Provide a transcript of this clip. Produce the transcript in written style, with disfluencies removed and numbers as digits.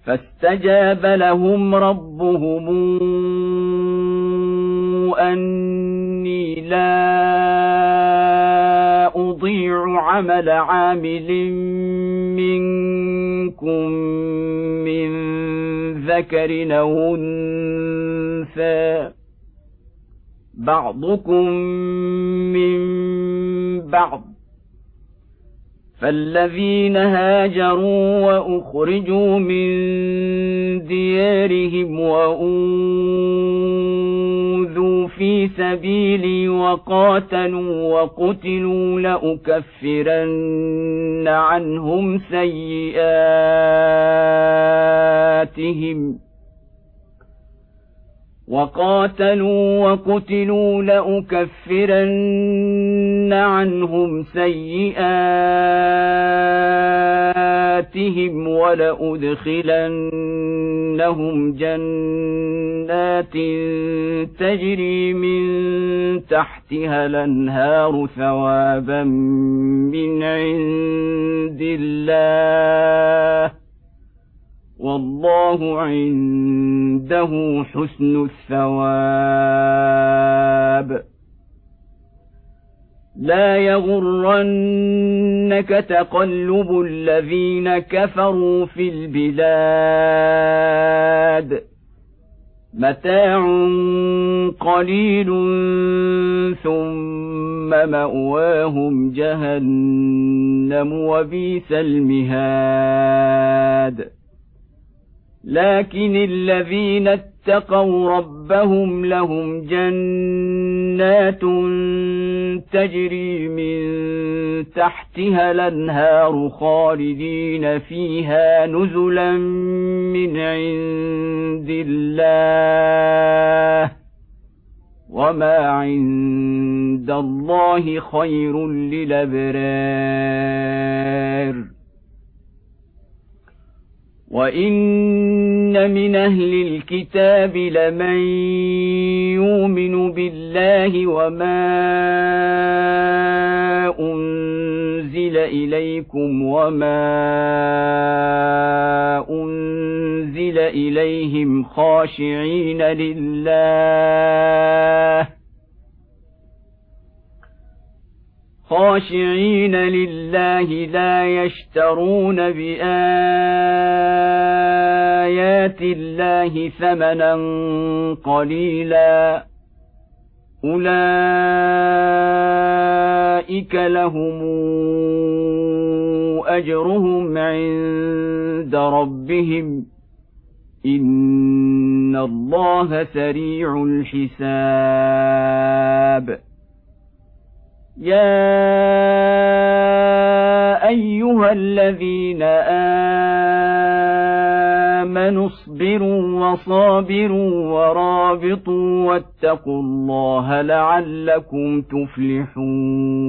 فاستجاب لهم ربهم أني لا أضيع عمل عامل منكم من ذكر أو أنثى بعضكم من بعض فالذين هاجروا وأخرجوا من ديارهم وأوذوا في سبيلي وقاتلوا وقتلوا لأكفرن عنهم سيئاتهم ولأدخلنهم جنات تجري من تحتها الأنهار ثوابا من عند الله والله عنده حسن الثواب. لا يغرنك تقلب الذين كفروا في البلاد متاع قليل ثم مأواهم جهنم وبئس المهاد. لكن الذين اتقوا ربهم لهم جنات تجري من تحتها الأنهار خالدين فيها نزلا من عند الله وما عند الله خير للأبرار. وإن من أهل الكتاب لمن يؤمن بالله وما أنزل إليكم وما أنزل إليهم خاشعين لله لا يشترون بآيات الله ثمنا قليلا أولئك لهم أجرهم عند ربهم إن الله سريع الحساب. يا أيها الذين آمنوا اصبروا وصابروا ورابطوا واتقوا الله لعلكم تفلحون.